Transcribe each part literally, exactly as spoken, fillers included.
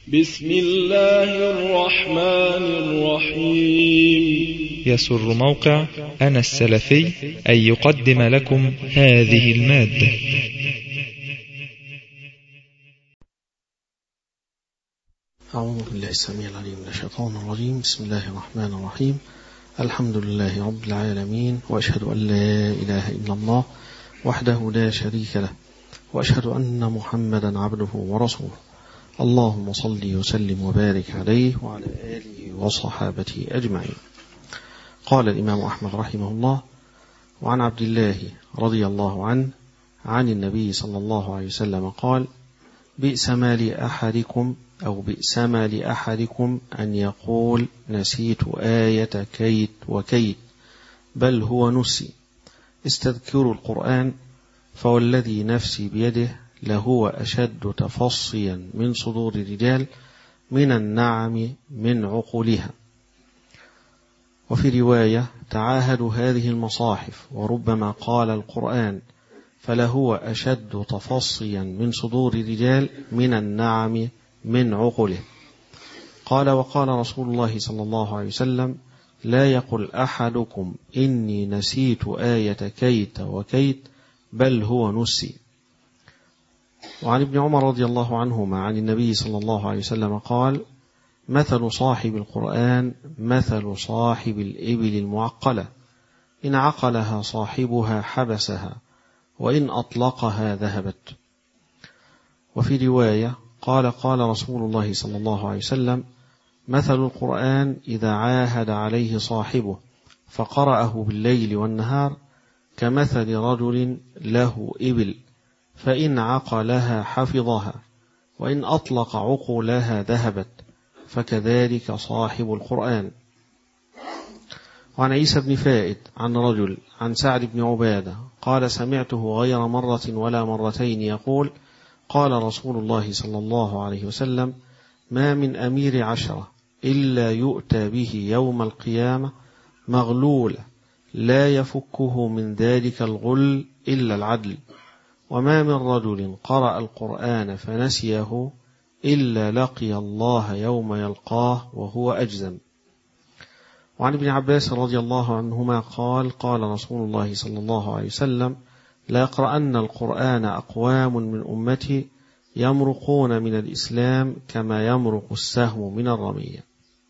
بسم الله الرحمن الرحيم. يسر موقع أنا السلفي أن يقدم لكم هذه المادة. أعوذ بالله السميع العليم من الشيطان الرجيم. بسم الله الرحمن الرحيم. الحمد لله رب العالمين، وأشهد أن لا إله إلا الله وحده لا شريك له، وأشهد أن محمدا عبده ورسوله. اللهم صل وسلم وبارك عليه وعلى آله وصحابته أجمعين. قال الإمام أحمد رحمه الله: وعن عبد الله رضي الله عنه عن النبي صلى الله عليه وسلم قال: بئس ما لأحدكم أو بئس ما لأحدكم أن يقول نسيت آية كيت وكيت، بل هو نسي. استذكروا القرآن فوالذي نفسي بيده لهو أشد تفصيا من صدور الرجال من النعم من عقولها. وفي رواية: تعاهدوا هذه المصاحف، وربما قال القرآن فلهو أشد تفصيا من صدور الرجال من النعم من عقله. قال: وقال رسول الله صلى الله عليه وسلم: لا يقل أحدكم إني نسيت آية كيت وكيت، بل هو نسي. وعن ابن عمر رضي الله عنهما عن النبي صلى الله عليه وسلم قال: مثل صاحب القرآن مثل صاحب الإبل المعقلة، إن عقلها صاحبها حبسها، وإن أطلقها ذهبت. وفي رواية: قال قال رسول الله صلى الله عليه وسلم: مثل القرآن إذا عاهد عليه صاحبه فقرأه بالليل والنهار كمثل رجل له إبل، فإن عقلها حفظها، وإن أطلق عقولها ذهبت، فكذلك صاحب القرآن. وعن عيسى بن فائد عن رجل عن سعد بن عبادة قال: سمعته غير مرة ولا مرتين يقول: قال رسول الله صلى الله عليه وسلم: ما من أمير عشرة إلا يؤتى به يوم القيامة مغلولا لا يفكه من ذلك الغل إلا العدل، وما من رجل قرأ القرآن فنسيه إلا لقي الله يوم يلقاه وهو أجزم. وعن ابن عباس رضي الله عنهما قال: قال رسول الله صلى الله عليه وسلم: لا يقرأن القرآن أقوام من أمتي يمرقون من الإسلام كما يمرق السهم من الرمية.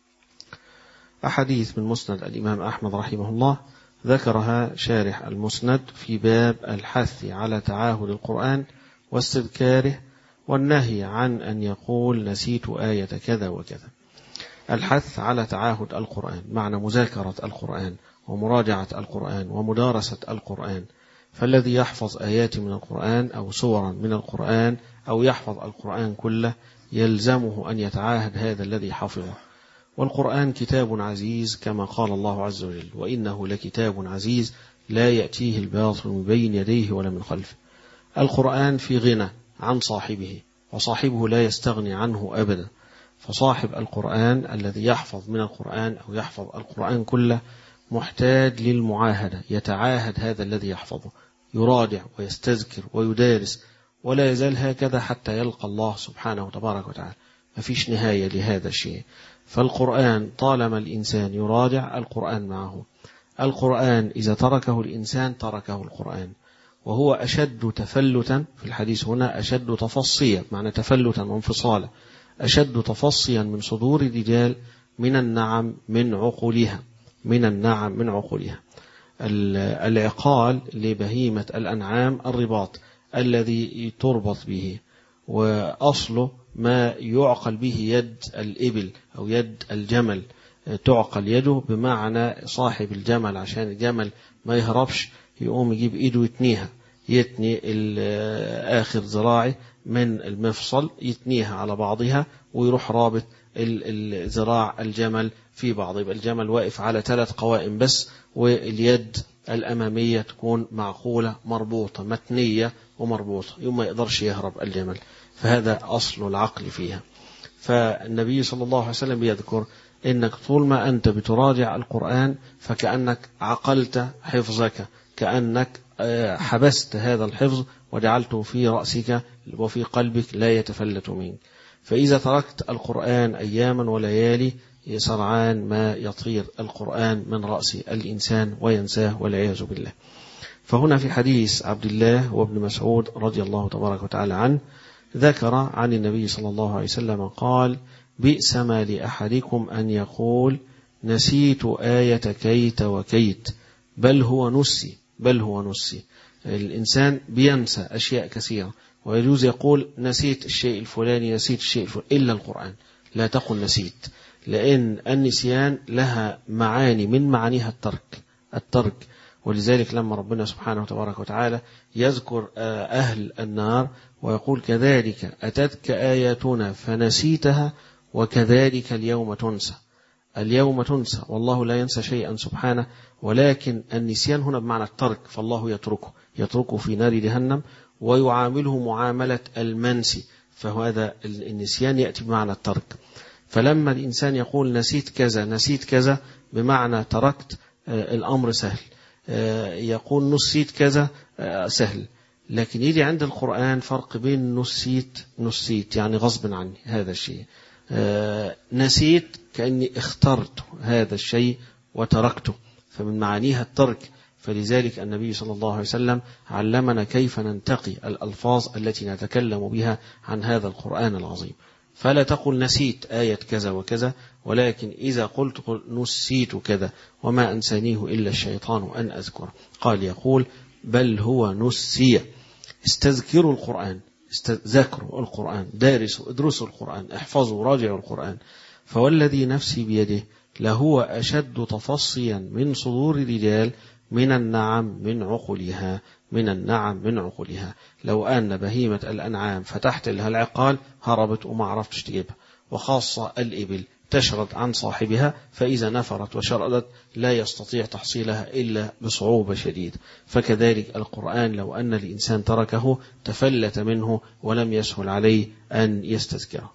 أحاديث من مسند الإمام أحمد رحمه الله ذكرها شارح المسند في باب الحث على تعاهد القرآن واستذكاره، والنهي عن أن يقول نسيت آية كذا وكذا. الحث على تعاهد القرآن معنى مذاكرة القرآن ومراجعة القرآن ومدارسة القرآن. فالذي يحفظ آيات من القرآن أو سورا من القرآن أو يحفظ القرآن كله يلزمه أن يتعاهد هذا الذي حفظه. والقرآن كتاب عزيز كما قال الله عز وجل: وإنه لكتاب عزيز لا يأتيه الباطل من بين يديه ولا من خلفه. القرآن في غنى عن صاحبه، وصاحبه لا يستغني عنه أبدا. فصاحب القرآن الذي يحفظ من القرآن أو يحفظ القرآن كله محتاج للمعاهدة، يتعاهد هذا الذي يحفظه، يراجع ويستذكر ويدارس، ولا يزال هكذا حتى يلقى الله سبحانه وتبارك وتعالى. ما فيش نهاية لهذا الشيء. فالقرآن طالما الإنسان يراجع القرآن معه. القرآن إذا تركه الإنسان تركه القرآن. وهو أشد تفلتا في الحديث هنا، أشد تفصيا معنى تفلتا وانفصالا، أشد تفصيا من صدور الرجال من النعم من عقولها، من النعم من عقولها. العقال لبهيمة الأنعام الرباط الذي تربط به، وأصله ما يعقل به يد الإبل أو يد الجمل، تعقل يده بمعنى صاحب الجمل عشان الجمل ما يهربش يقوم يجيب إيده يتنيها، يتني آخر ذراعي من المفصل يتنيها على بعضها ويروح رابط الذراع الجمل في بعض. يبقى الجمل واقف على ثلاث قوائم بس، واليد الأمامية تكون معقولة مربوطة متنية ومربوطة، يوم ما يقدرش يهرب الجمل. فهذا أصل العقل فيها. فالنبي صلى الله عليه وسلم بيذكر إنك طول ما أنت بتراجع القرآن فكأنك عقلت حفظك، كأنك حبست هذا الحفظ وجعلته في رأسك وفي قلبك لا يتفلت منك. فإذا تركت القرآن أياما وليالي سرعان ما يطير القرآن من رأس الإنسان وينساه والعياذ بالله. فهنا في حديث عبد الله وابن مسعود رضي الله تبارك وتعالى عنه ذكر عن النبي صلى الله عليه وسلم قال: بئس ما لأحدكم أن يقول نسيت آية كيت وكيت بل هو نسي بل هو نسي. الإنسان بينسى أشياء كثيرة، ويجوز يقول نسيت الشيء الفلاني نسيت الشيء الفلاني إلا القرآن، لا تقل نسيت، لأن النسيان لها معاني من معانيها الترك الترك ولذلك لما ربنا سبحانه وتبارك وتعالى يذكر أهل النار ويقول: كذلك أتتك آياتنا فنسيتها وكذلك اليوم تنسى. اليوم تنسى، والله لا ينسى شيئا سبحانه، ولكن النسيان هنا بمعنى الترك، فالله يتركه يتركه في نار جهنم ويعامله معاملة المنسي، فهذا النسيان يأتي بمعنى الترك. فلما الإنسان يقول نسيت كذا نسيت كذا بمعنى تركت، الأمر سهل. يقول نسيت كذا سهل، لكن يجي عند القرآن فرق بين نسيت نسيت يعني غصب عني هذا الشيء، نسيت كأني اخترت هذا الشيء وتركته، فمن معانيها الترك. فلذلك النبي صلى الله عليه وسلم علمنا كيف ننتقي الألفاظ التي نتكلم بها عن هذا القرآن العظيم. فلا تقل نسيت آية كذا وكذا، ولكن إذا قلت قل نسيت كذا وما أنسانيه إلا الشيطان أن أذكر. قال يقول: بل هو نسي. استذكروا القرآن، ذكروا القرآن، دارسوا ادرسوا القرآن، احفظوا راجعوا القرآن. فوالذي نفسي بيده لهو أشد تفصيا من صدور الرجال من النعم من عقلها من النعم من عقلها. لو أن بهيمة الأنعام فتحت لها العقال هربت وما عرفتش تجيبها، وخاصة الإبل تشرد عن صاحبها، فإذا نفرت وشردت لا يستطيع تحصيلها إلا بصعوبة شديدة. فكذلك القرآن لو أن الإنسان تركه تفلت منه ولم يسهل عليه أن يستذكره.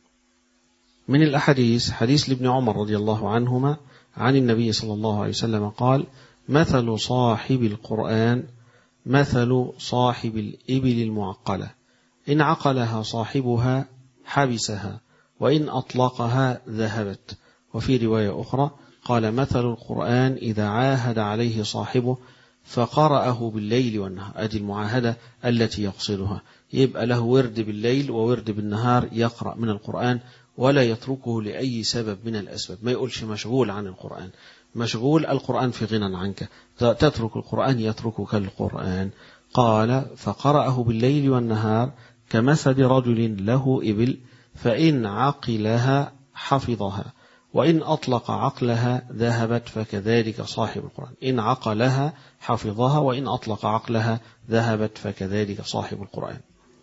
من الأحاديث حديث لابن عمر رضي الله عنهما عن النبي صلى الله عليه وسلم قال: مثل صاحب القرآن مثل صاحب الإبل المعقلة، إن عقلها صاحبها حبسها وإن أطلقها ذهبت. وفي رواية أخرى قال: مثل القرآن إذا عاهد عليه صاحبه فقرأه بالليل والنهار. أدي المعاهدة التي يقصدها، يبقى له ورد بالليل وورد بالنهار يقرأ من القرآن ولا يتركه لأي سبب من الأسباب. ما يقولش مشغول عن القرآن، مشغول القرآن في غنى عنك، تترك القرآن يتركك القرآن. قال: فقرأه بالليل والنهار كمثل رجل له إبل فإن عقلها حفظها وإن أطلق عقلها ذهبت، فكذلك صاحب القرآن. إن عقلها حفظها وإن أطلق عقلها ذهبت، فكذلك صاحب القرآن.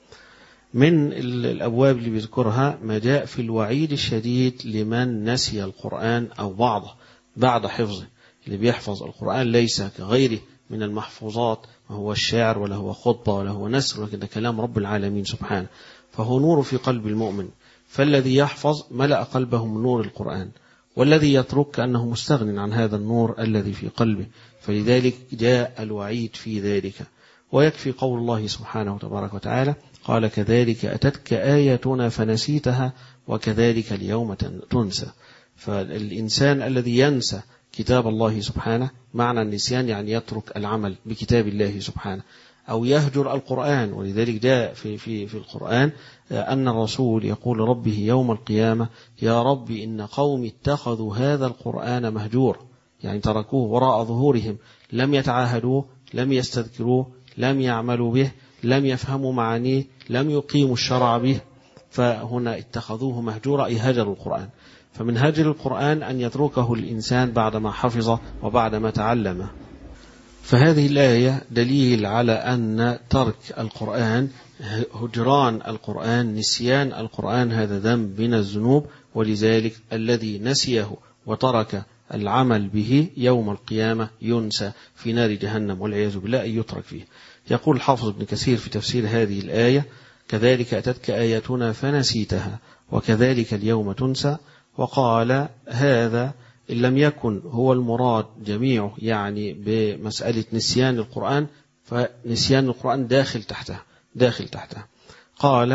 من الأبواب اللي بيذكرها ما جاء في الوعيد الشديد لمن نسي القرآن أو بعضه بعد حفظه. اللي بيحفظ القرآن ليس كغيره من المحفوظات، ما هو الشعر ولا هو خطبة ولا هو نثر، ولكن ده كلام رب العالمين سبحانه، فهو نور في قلب المؤمن. فالذي يحفظ ملأ قلبه من نور القرآن، والذي يترك كأنه مستغن عن هذا النور الذي في قلبه. فلذلك جاء الوعيد في ذلك. ويكفي قول الله سبحانه وتبارك وتعالى: قال: كذلك أتتك آياتنا فنسيتها وكذلك اليوم تنسى. فالإنسان الذي ينسى كتاب الله سبحانه، معنى النسيان يعني يترك العمل بكتاب الله سبحانه أو يهجر القرآن. ولذلك جاء في, في, في القرآن أن الرسول يقول ربه يوم القيامة: يا رب إن قوم اتخذوا هذا القرآن مهجور، يعني تركوه وراء ظهورهم، لم يتعاهدوه، لم يستذكروه، لم يعملوا به، لم يفهموا معانيه، لم يقيموا الشرع به، فهنا اتخذوه مهجورا أي هجروا القرآن. فمن هجر القرآن أن يتركه الإنسان بعدما حفظه وبعدما تعلمه. فهذه الآية دليل على أن ترك القرآن، هجران القرآن، نسيان القرآن، هذا ذنب من الذنوب. ولذلك الذي نسيه وترك العمل به يوم القيامة ينسى في نار جهنم والعياذ بالله أن يترك فيه. يقول الحافظ ابن كثير في تفسير هذه الآية: كذلك أتتك آياتنا فنسيتها وكذلك اليوم تنسى. وقال: هذا إن لم يكن هو المراد جميعه يعني بمسألة نسيان القرآن، فنسيان القرآن داخل تحته داخل تحته. قال: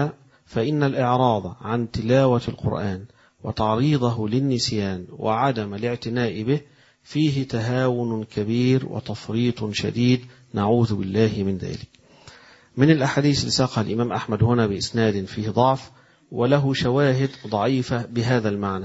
فإن الإعراض عن تلاوة القرآن وتعريضه للنسيان وعدم الاعتناء به فيه تهاون كبير وتفريط شديد، نعوذ بالله من ذلك. من الأحاديث اللي ساقها الإمام أحمد هنا بإسناد فيه ضعف وله شواهد ضعيفة بهذا المعنى.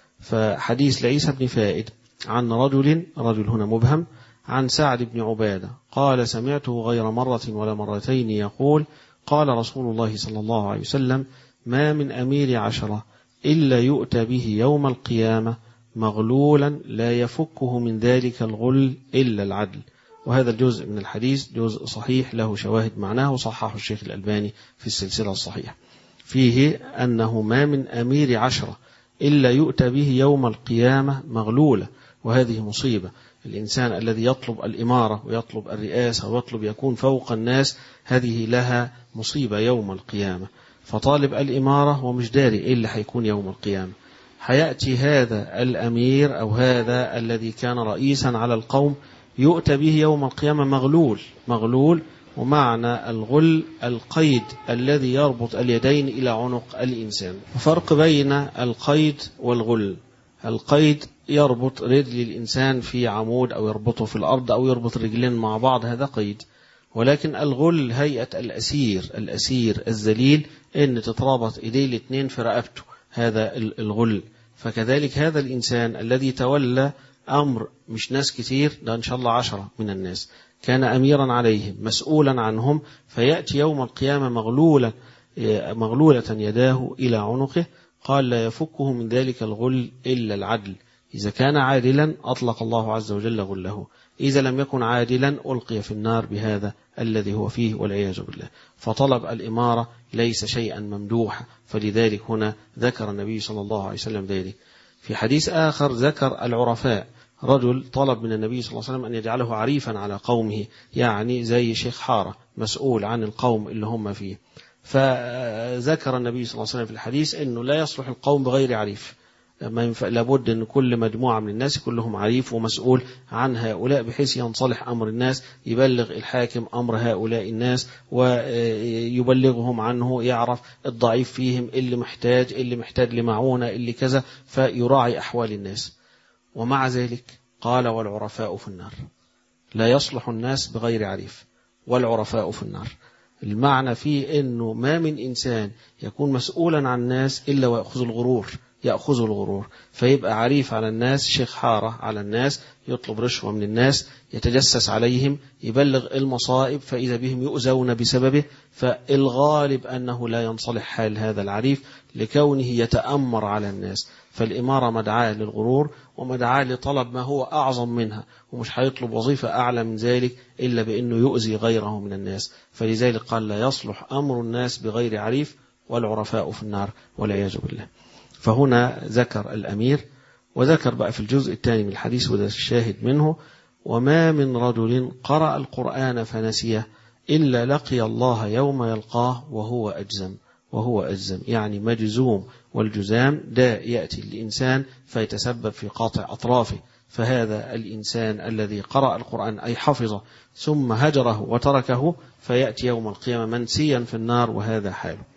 فحديث لعيسى بن فائد عن رجل رجل هنا مبهم عن سعد بن عبادة قال سمعته غير مرة ولا مرتين يقول قال رسول الله صلى الله عليه وسلم ما من أمير عشرة إلا يؤتى به يوم القيامة مغلولا لا يفكه من ذلك الغل إلا العدل. وهذا الجزء من الحديث جزء صحيح له شواهد معناه وصححه الشيخ الألباني في السلسلة الصحيحة. فيه أنه ما من أمير عشرة إلا يؤتى به يوم القيامة مغلولة، وهذه مصيبة. الإنسان الذي يطلب الإمارة ويطلب الرئاسة ويطلب يكون فوق الناس هذه لها مصيبة يوم القيامة. فطالب الإمارة ومش داري إيه اللي حيكون يوم القيامة. حيأتي هذا الأمير أو هذا الذي كان رئيسا على القوم يؤتى به يوم القيامة مغلول. مغلول ومعنى الغل القيد الذي يربط اليدين إلى عنق الإنسان. فرق بين القيد والغل. القيد يربط رجل الإنسان في عمود أو يربطه في الأرض أو يربط رجلين مع بعض، هذا قيد. ولكن الغل هيئة الأسير الأسير الذليل إن تترابط إيديه الاثنين في رقبته، هذا الغل. فكذلك هذا الإنسان الذي تولى أمر مش ناس كتير، ده إن شاء الله عشرة من الناس، كان أميرا عليهم مسؤولا عنهم، فيأتي يوم القيامة مغلولة مغلولة يداه إلى عنقه. قال لا يفكه من ذلك الغل إلا العدل. إذا كان عادلا أطلق الله عز وجل غله، إذا لم يكن عادلا ألقي في النار بهذا الذي هو فيه والعياذ بالله. فطلب الإمارة ليس شيئا ممدوحا، فلذلك هنا ذكر النبي صلى الله عليه وسلم ذلك. في حديث آخر ذكر العرفاء، رجل طلب من النبي صلى الله عليه وسلم أن يجعله عريفا على قومه، يعني زي شيخ حارة مسؤول عن القوم اللي هم فيه. فذكر النبي صلى الله عليه وسلم في الحديث أنه لا يصلح القوم بغير عريف، ما ينفع، لابد أن كل مجموعة من الناس كلهم عريف ومسؤول عن هؤلاء بحيث ينصلح أمر الناس، يبلغ الحاكم أمر هؤلاء الناس ويبلغهم عنه، يعرف الضعيف فيهم، اللي محتاج اللي محتاج لمعونة اللي كذا، فيراعي أحوال الناس. ومع ذلك قال والعرفاء في النار. لا يصلح الناس بغير عريف والعرفاء في النار. المعنى فيه أنه ما من إنسان يكون مسؤولا عن الناس إلا ويأخذ الغرور يأخذ الغرور فيبقى عريف على الناس، شيخ حارة على الناس، يطلب رشوة من الناس، يتجسس عليهم، يبلغ المصائب، فإذا بهم يؤذون بسببه. فالغالب أنه لا ينصلح حال هذا العريف لكونه يتأمر على الناس. فالإمارة مدعاة للغرور ومدعاة لطلب ما هو أعظم منها، ومش هيطلب وظيفة أعلى من ذلك إلا بأنه يؤذي غيره من الناس. فلذلك قال لا يصلح أمر الناس بغير عريف والعرفاء في النار والعياذ بالله. فهنا ذكر الأمير، وذكر بقى في الجزء الثاني من الحديث وده الشاهد منه وما من رجل قرأ القرآن فنسيه إلا لقي الله يوم يلقاه وهو أجزم وهو أجزم يعني مجزوم، والجزام ده يأتي الإنسان فيتسبب في قاطع أطرافه. فهذا الإنسان الذي قرأ القرآن أي حفظه ثم هجره وتركه فيأتي يوم القيامة منسيا في النار، وهذا حاله.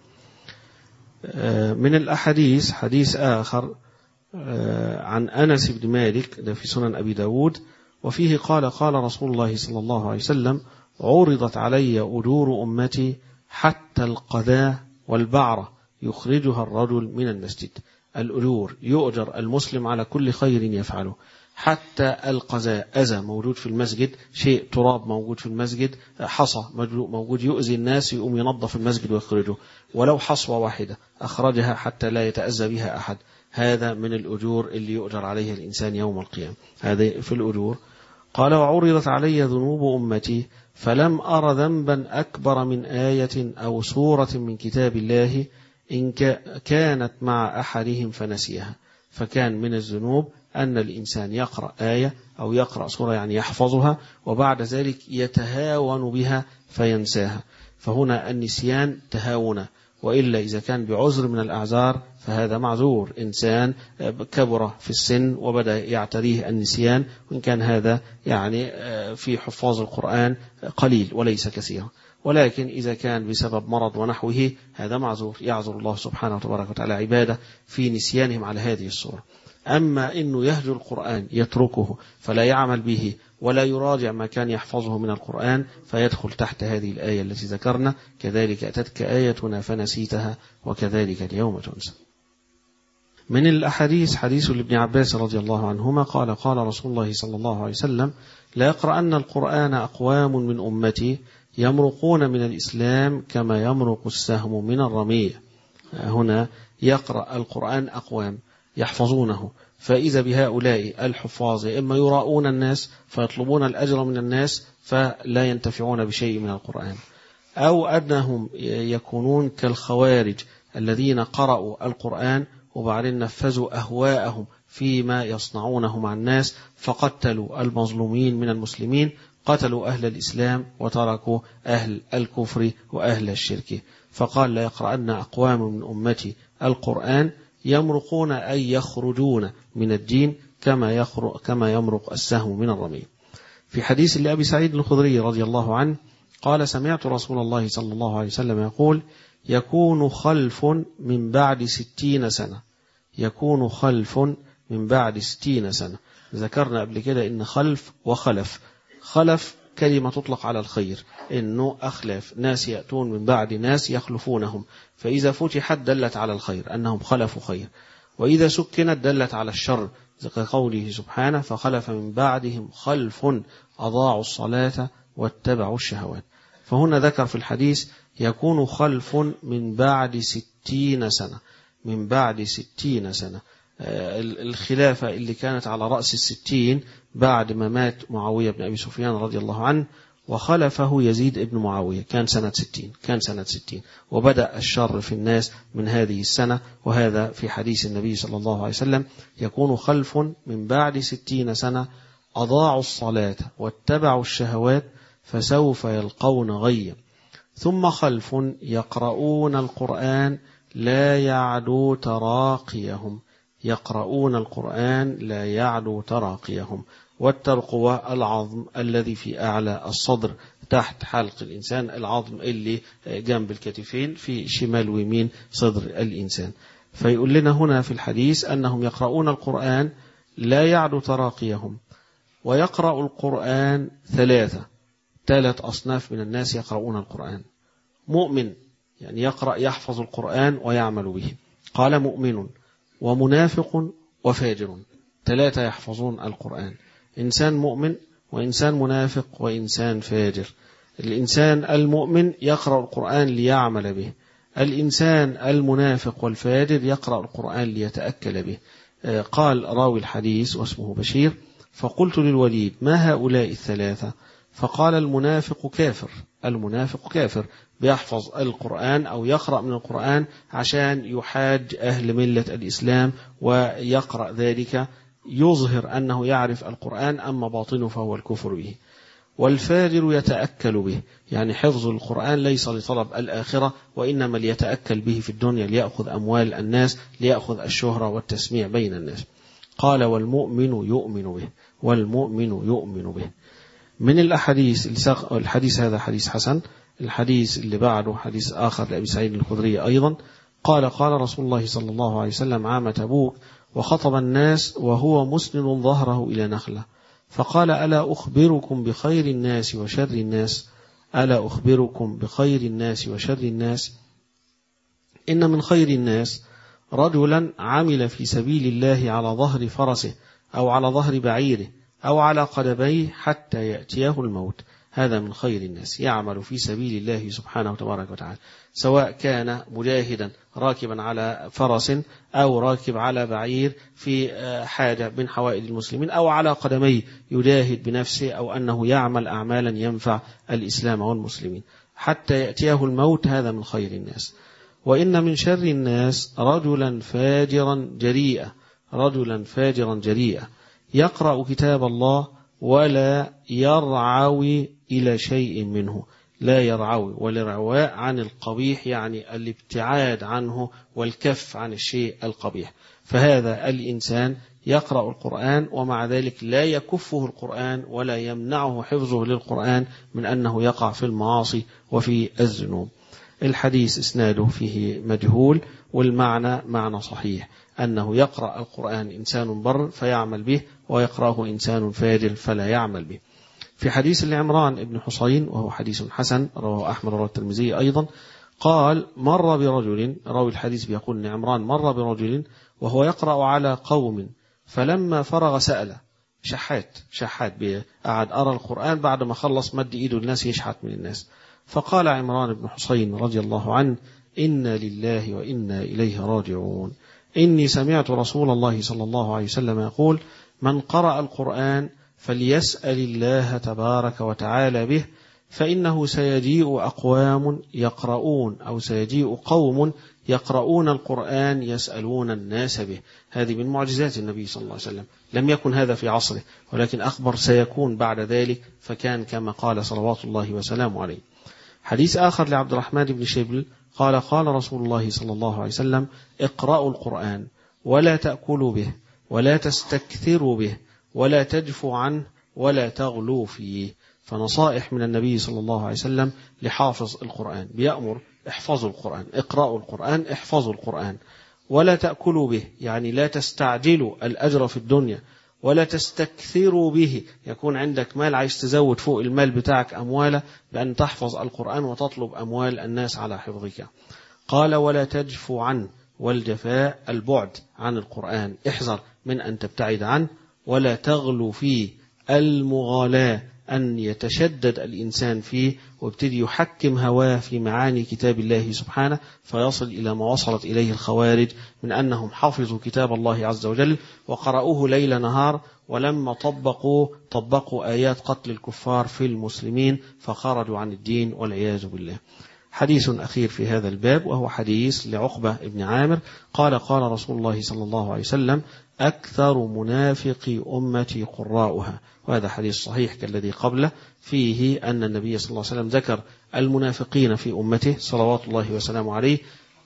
من الأحاديث حديث آخر عن أنس بن مالك ده في سنن أبي داود، وفيه قال قال رسول الله صلى الله عليه وسلم عرضت علي أجور أمتي حتى القذاة والبعرة يخرجها الرجل من المسجد. الأجور يؤجر المسلم على كل خير يفعله، حتى القذاء أذى موجود في المسجد، شيء تراب موجود في المسجد، حصى موجود يؤذي الناس، يقوم ينظف المسجد ويخرجه، ولو حصوة واحدة أخرجها حتى لا يتأذى بها أحد. هذا من الأجور اللي يؤجر عليها الإنسان يوم القيامة، هذا في الأجور. قال وعرضت علي ذنوب أمتي فلم أر ذنبا أكبر من آية أو سورة من كتاب الله إن كانت مع أحدهم فنسيها. فكان من الذنوب أن الإنسان يقرأ آية أو يقرأ سورة يعني يحفظها وبعد ذلك يتهاون بها فينساها. فهنا النسيان تهاون، وإلا إذا كان بعذر من الأعذار فهذا معذور. إنسان كبر في السن وبدأ يعتريه النسيان، وإن كان هذا يعني في حفاظ القرآن قليل وليس كثيرا. ولكن إذا كان بسبب مرض ونحوه هذا معذور، يعذر الله سبحانه وتبارك وتعالى عباده في نسيانهم على هذه الصورة. أما إنه يهجر القرآن يتركه فلا يعمل به ولا يراجع ما كان يحفظه من القرآن فيدخل تحت هذه الآية التي ذكرنا: كذلك أتتك آيتنا فنسيتها وكذلك اليوم تنسى. من الأحاديث حديث لابن عباس رضي الله عنهما قال: قال رسول الله صلى الله عليه وسلم: لا يقرأن القرآن أقوام من أمتي يمرقون من الإسلام كما يمرق السهم من الرمية. هنا يقرأ القرآن أقوام يحفظونه، فإذا بهؤلاء الحفاظ إما يراؤون الناس فيطلبون الأجر من الناس فلا ينتفعون بشيء من القرآن، أو أنهم يكونون كالخوارج الذين قرأوا القرآن وبعدين نفذوا أهواءهم فيما يصنعونه مع الناس فقتلوا المظلومين من المسلمين، قتلوا أهل الإسلام وتركوا أهل الكفر وأهل الشرك. فقال: لا يقرأن أقوام من أمتي القرآن يمرقون أي يخرجون من الدين كما يخرج كما يمرق السهم من الرمي. في حديث لأبي سعيد الخدري رضي الله عنه قال: سمعت رسول الله صلى الله عليه وسلم يقول: يكون خلف من بعد ستين سنة يكون خلف من بعد ستين سنة. ذكرنا قبل كده إن خلف وخلف، خلف كلمة تطلق على الخير، إنه أخلاف ناس يأتون من بعد ناس يخلفونهم، فإذا فتحت دلت على الخير أنهم خلفوا خير، وإذا سكنت دلت على الشر، كقوله سبحانه: فخلف من بعدهم خلف أضاعوا الصلاة واتبعوا الشهوات. فهنا ذكر في الحديث: يكون خلف من بعد ستين سنة من بعد ستين سنة. الخلافة اللي كانت على رأس الستين بعد ما مات معاوية بن أبي سفيان رضي الله عنه، وخلفه يزيد ابن معاوية كان سنة ستين كان سنة ستين وبدأ الشر في الناس من هذه السنة. وهذا في حديث النبي صلى الله عليه وسلم: يكون خلف من بعد ستين سنة أضاعوا الصلاة واتبعوا الشهوات فسوف يلقون غيا، ثم خلف يقرؤون القرآن لا يعدو تراقيهم يقرؤون القرآن لا يعدو تراقيهم. والترقوة العظم الذي في أعلى الصدر تحت حلق الإنسان، العظم اللي جنب الكتفين في شمال ويمين صدر الإنسان. فيقول لنا هنا في الحديث أنهم يقرؤون القرآن لا يعدو تراقيهم. ويقرأ القرآن ثلاثة ثلاث أصناف من الناس يقرؤون القرآن: مؤمن يعني يقرأ يحفظ القرآن ويعمل به، قال مؤمن، ومنافق وفاجر، ثلاثة يحفظون القرآن: إنسان مؤمن وإنسان منافق وإنسان فاجر. الإنسان المؤمن يقرأ القرآن ليعمل به، الإنسان المنافق والفاجر يقرأ القرآن ليتأكل به. قال راوي الحديث واسمه بشير: فقلت للوليد: ما هؤلاء الثلاثة؟ فقال: المنافق كافر المنافق كافر بيحفظ القرآن أو يقرأ من القرآن عشان يحاج أهل ملة الإسلام، ويقرأ ذلك يظهر أنه يعرف القرآن، أما باطنه فهو الكفر به. والفاجر يتأكل به، يعني حفظ القرآن ليس لطلب الآخرة وإنما ليتأكل به في الدنيا، ليأخذ أموال الناس، ليأخذ الشهرة والتسميع بين الناس. قال: والمؤمن يؤمن به والمؤمن يؤمن به. من الأحاديث الحديث هذا حديث حسن. الحديث اللي بعده حديث آخر لأبي سعيد الخدري أيضا قال: قال رسول الله صلى الله عليه وسلم عام تبوك وخطب الناس وهو مسند ظهره إلى نخلة، فقال: ألا أخبركم بخير الناس وشر الناس ألا أخبركم بخير الناس وشر الناس إن من خير الناس رجلا عمل في سبيل الله على ظهر فرسه أو على ظهر بعيره أو على قدميه حتى يأتيه الموت. هذا من خير الناس، يعمل في سبيل الله سبحانه وتبارك وتعالى، سواء كان مجاهدا راكبا على فرس أو راكب على بعير في حاجة من حوائج المسلمين، أو على قدميه يجاهد بنفسه، أو أنه يعمل أعمالا ينفع الإسلام والمسلمين حتى يأتيه الموت. هذا من خير الناس. وإن من شر الناس رجلا فاجرا جريئا رجلا فاجرا جريئا يقرأ كتاب الله ولا يرعوي إلى شيء منه، لا يرعوي، والارعواء عن القبيح يعني الابتعاد عنه والكف عن الشيء القبيح. فهذا الإنسان يقرأ القرآن ومع ذلك لا يكفه القرآن ولا يمنعه حفظه للقرآن من أنه يقع في المعاصي وفي الذنوب. الحديث إسناده فيه مجهول، والمعنى معنى صحيح، أنه يقرأ القرآن إنسان بر فيعمل به، ويقرأه إنسان فاجر فلا يعمل به. في حديث لعمران بن حصين وهو حديث حسن رواه أحمد ورواه الترمذي أيضا، قال مر برجل، راوي الحديث بيقول أن عمران مر برجل وهو يقرأ على قوم فلما فرغ سأل، شحات شحات قعد أرى القرآن بعد ما خلص مد إيده الناس يشحت من الناس. فقال عمران بن حصين رضي الله عنه إنا لله وإنا إليه راجعون، إني سمعت رسول الله صلى الله عليه وسلم يقول من قرأ القرآن فليسأل الله تبارك وتعالى به، فإنه سيجيء أقوام يقرؤون أو سيجيء قوم يقرؤون القرآن يسألون الناس به. هذه من معجزات النبي صلى الله عليه وسلم، لم يكن هذا في عصره ولكن أخبر سيكون بعد ذلك، فكان كما قال صلوات الله وسلامه عليه. حديث آخر لعبد الرحمن بن شبل قال قال رسول الله صلى الله عليه وسلم اقرأوا القرآن ولا تأكلوا به ولا تستكثروا به ولا تجفوا عنه ولا تغلوا فيه. فنصائح من النبي صلى الله عليه وسلم لحافظ القرآن، بيأمر احفظوا القرآن، اقرأوا القرآن، احفظوا القرآن، ولا تأكلوا به يعني لا تستعجلوا الأجر في الدنيا، ولا تستكثروا به يكون عندك مال عايز تزود فوق المال بتاعك أمواله بأن تحفظ القرآن وتطلب أموال الناس على حفظك. قال ولا تجفوا عنه، والجفاء البعد عن القرآن، احذر من أن تبتعد عنه. ولا تغلو فيه، المغالاة أن يتشدد الإنسان فيه وابتدي يحكم هواه في معاني كتاب الله سبحانه، فيصل إلى ما وصلت إليه الخوارج من أنهم حفظوا كتاب الله عز وجل وقرأوه ليل نهار، ولما طبقوا طبقوا آيات قتل الكفار في المسلمين فخرجوا عن الدين والعياذ بالله. حديث أخير في هذا الباب وهو حديث لعقبة بن عامر قال قال رسول الله صلى الله عليه وسلم أكثر منافق أمتي قراؤها، وهذا حديث صحيح كالذي قبله، فيه أن النبي صلى الله عليه وسلم ذكر المنافقين في أمته صلوات الله وسلامه عليه،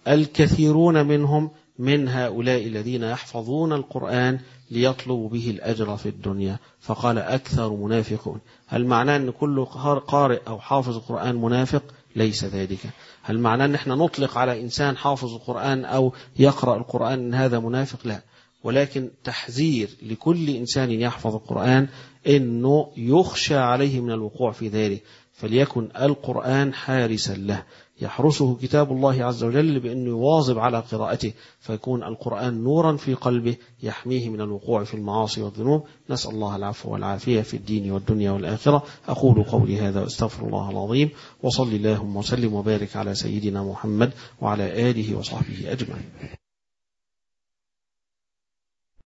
الكثيرون منهم من هؤلاء الذين يحفظون القرآن ليطلبوا به الأجر في الدنيا، فقال أكثر منافقون. هل معناه أن كل قارئ أو حافظ القرآن منافق؟ ليس ذلك. هل معناه أن احنا نطلق على إنسان حافظ القرآن أو يقرأ القرآن أن هذا منافق؟ لا، ولكن تحذير لكل إنسان يحفظ القرآن أنه يخشى عليه من الوقوع في ذلك، فليكن القرآن حارسا له، يحرسه كتاب الله عز وجل بأنه يواظب على قراءته، فيكون القرآن نورا في قلبه يحميه من الوقوع في المعاصي والذنوب. نسأل الله العفو والعافية في الدين والدنيا والآخرة. أقول قولي هذا واستغفر الله العظيم، وصلي اللهم وسلم وبارك على سيدنا محمد وعلى آله وصحبه أجمعين.